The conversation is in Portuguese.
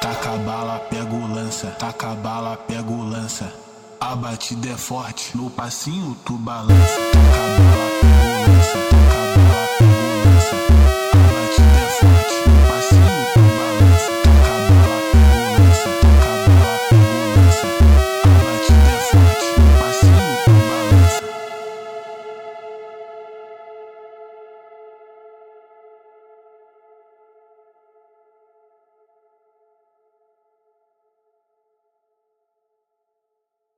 Taca a bala, pega o lança, taca a bala, pega o lança. A batida é forte, no passinho tu balança. Taca a bala, pega